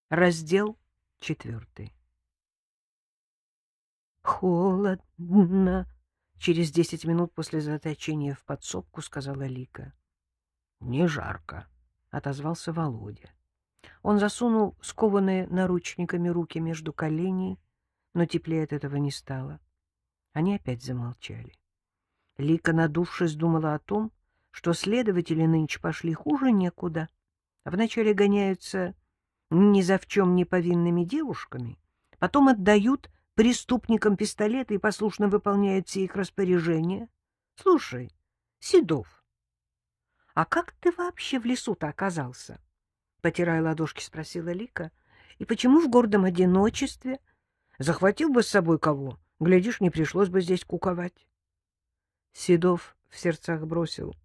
Раздел 4. Холодно. Через 10 минут после заточения в подсобку сказала Лика. Не жарко, отозвался Володя. Он засунул скованные наручниками руки между коленей, но теплее от этого не стало. Они опять замолчали. Лика, надувшись, думала о том, что следователи нынче пошли хуже некуда. Вначале гоняются ни за в чем не повинными девушками, потом отдают преступникам пистолеты и послушно выполняют все их распоряжения. Слушай, Седов, а как ты вообще в лесу-то оказался? Потирая ладошки, спросила Лика. И почему в гордом одиночестве? Захватил бы с собой кого, глядишь, не пришлось бы здесь куковать. Седов в сердцах бросил.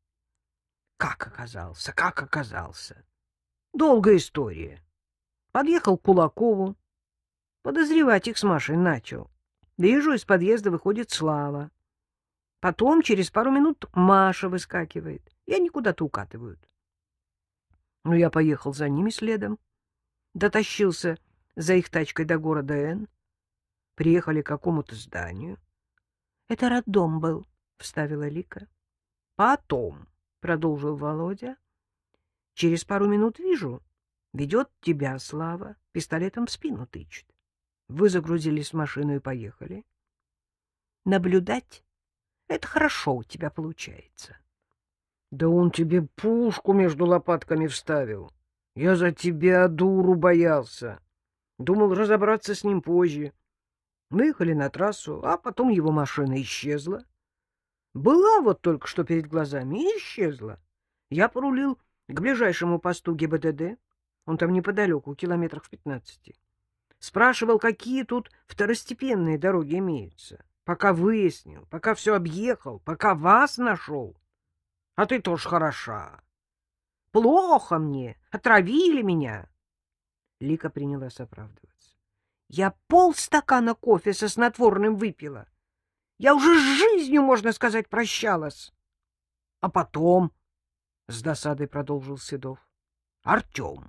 Как оказался, как оказался? Долгая история. Подъехал к Кулакову, подозревать их с Машей начал. Вижу, из подъезда выходит Слава. Потом, через пару минут, Маша выскакивает, и они куда-то укатывают. Ну, я поехал за ними следом, дотащился за их тачкой до города Н. Приехали к какому-то зданию. — Это роддом был, — вставила Лика. — Потом, — продолжил Володя, — через пару минут вижу, ведет тебя Слава, пистолетом в спину тычет. Вы загрузились в машину и поехали. Наблюдать — это хорошо у тебя получается. — Да он тебе пушку между лопатками вставил. Я за тебя, дуру, боялся. Думал разобраться с ним позже. Выехали на трассу, а потом его машина исчезла. Была вот только что перед глазами и исчезла. Я порулил к ближайшему посту ГИБДД. Он там неподалеку, километрах в 15. Спрашивал, какие тут второстепенные дороги имеются. Пока выяснил, пока все объехал, пока вас нашел. А ты тоже хороша. Плохо мне, отравили меня. Лика принялась оправдываться. Я полстакана кофе со снотворным выпила. Я уже с жизнью, можно сказать, прощалась. А потом, с досадой продолжил Седов, Артем.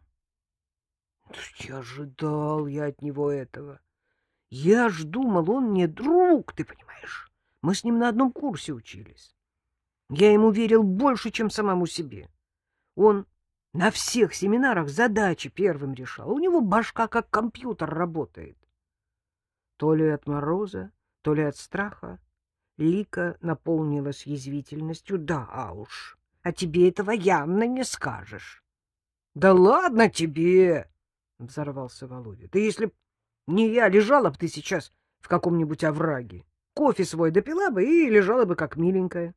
Не ожидал я от него этого. Я ж думал, он мне друг, ты понимаешь. Мы с ним на одном курсе учились. Я ему верил больше, чем самому себе. Он на всех семинарах задачи первым решал. У него башка как компьютер работает. То ли от мороза, то ли от страха Лика наполнилась язвительностью. Да, а уж, а тебе этого явно не скажешь. — Да ладно тебе! — взорвался Володя. — Да если б не я, лежала бы ты сейчас в каком-нибудь овраге. Кофе свой допила бы и лежала бы как миленькая.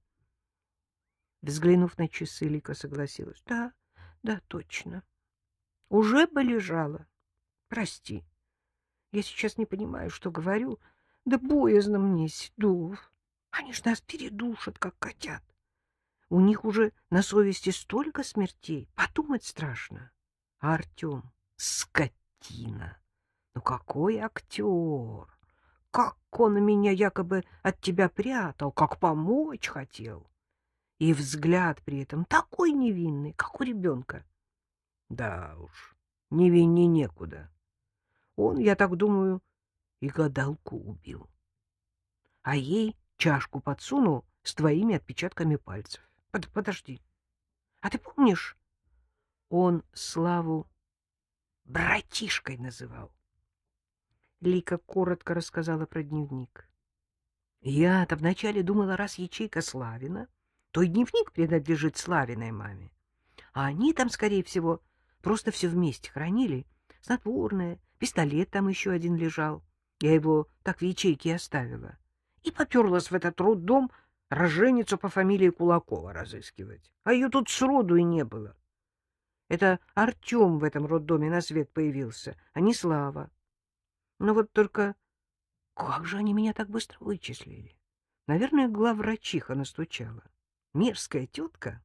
Взглянув на часы, Лика согласилась. — Да, да, точно. Уже бы лежала. Прости, я сейчас не понимаю, что говорю. Да боязно мне, Седов. Они ж нас передушат, как котят. У них уже на совести столько смертей. Подумать страшно. А Артем — скотина. Ну какой актер! Как он меня якобы от тебя прятал, как помочь хотел. И взгляд при этом такой невинный, как у ребенка. Да уж, невинней некуда. Он, я так думаю, и гадалку убил. А ей чашку подсунул с твоими отпечатками пальцев. Подожди, а ты помнишь, он Славу братишкой называл? Лика коротко рассказала про дневник. Я-то вначале думала, раз ячейка Славина, то и дневник принадлежит Славиной маме. А они там, скорее всего, просто все вместе хранили. Снотворное, пистолет там еще один лежал. Я его так в ячейке оставила. И поперлась в этот роддом роженицу по фамилии Кулакова разыскивать. А ее тут сроду и не было. Это Артем в этом роддоме на свет появился, а не Слава. Но вот только как же они меня так быстро вычислили? Наверное, главврачиха настучала. Мерзкая тетка.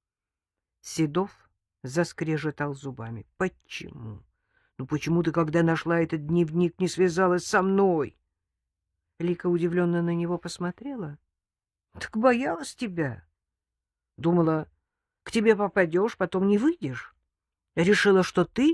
Седов заскрежетал зубами. — Почему? Ну почему ты, когда нашла этот дневник, не связалась со мной? Лика удивленно на него посмотрела. — Так боялась тебя. Думала, к тебе попадешь, потом не выйдешь. Решила, что ты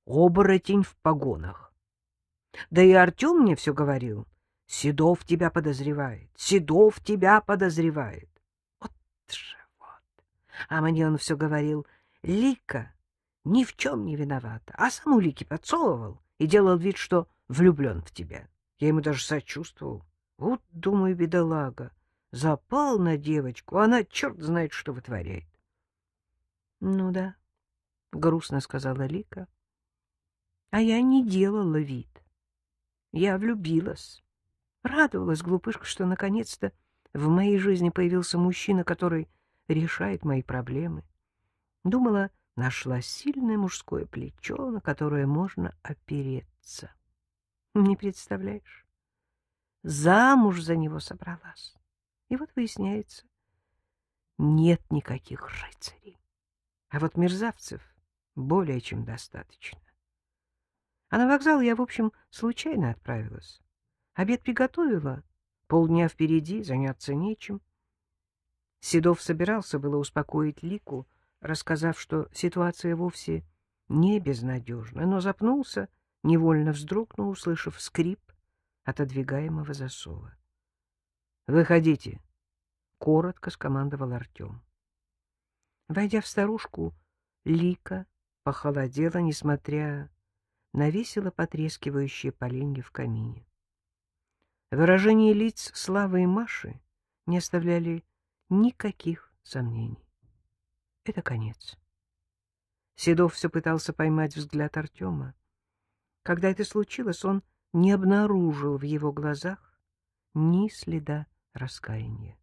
оборотень в погонах. Да и Артем мне все говорил. Седов тебя подозревает, Седов тебя подозревает. Вот же вот. А мне он все говорил: Лика ни в чем не виновата, а саму Лике подсовывал и делал вид, что влюблен в тебя. Я ему даже сочувствовал. Вот, думаю, бедолага, запал на девочку, а она черт знает, что вытворяет. — Ну да, — грустно сказала Лика. — А я не делала вид. Я влюбилась. Радовалась, глупышка, что наконец-то в моей жизни появился мужчина, который решает мои проблемы. Думала, нашла сильное мужское плечо, на которое можно опереться. Не представляешь? Замуж за него собралась. И вот выясняется, нет никаких рыцарей. А вот мерзавцев более чем достаточно. А на вокзал я, в общем, случайно отправилась. Обед приготовила, полдня впереди, заняться нечем. Седов собирался было успокоить Лику, рассказав, что ситуация вовсе не безнадежна, но запнулся, невольно вздрогнул, услышав скрип отодвигаемого засова. — Выходите, — коротко скомандовал Артем. Войдя в старушку, Лика похолодела, несмотря на весело потрескивающие поленья в камине. Выражения лиц Славы и Маши не оставляли никаких сомнений. Это конец. Седов все пытался поймать взгляд Артема. Когда это случилось, он не обнаружил в его глазах ни следа раскаяния.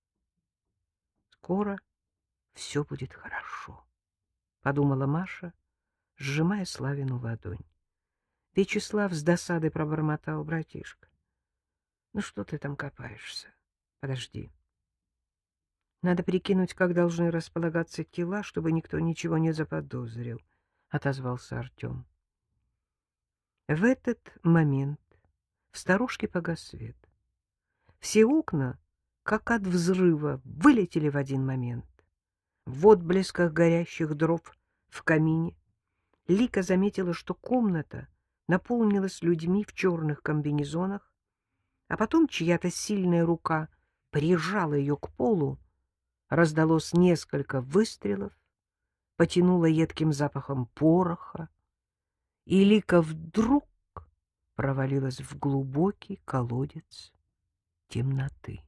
«Скоро все будет хорошо», — подумала Маша, сжимая Славину ладонь. Вячеслав с досадой пробормотал: братишка, ну что ты там копаешься? Подожди. Надо прикинуть, как должны располагаться тела, чтобы никто ничего не заподозрил, — отозвался Артем. В этот момент в сторожке погас свет. Все окна, как от взрыва, вылетели в один момент. В отблесках горящих дров в камине Лика заметила, что комната наполнилась людьми в черных комбинезонах, а потом чья-то сильная рука прижала ее к полу, раздалось несколько выстрелов, потянуло едким запахом пороха, и Лика вдруг провалилась в глубокий колодец темноты.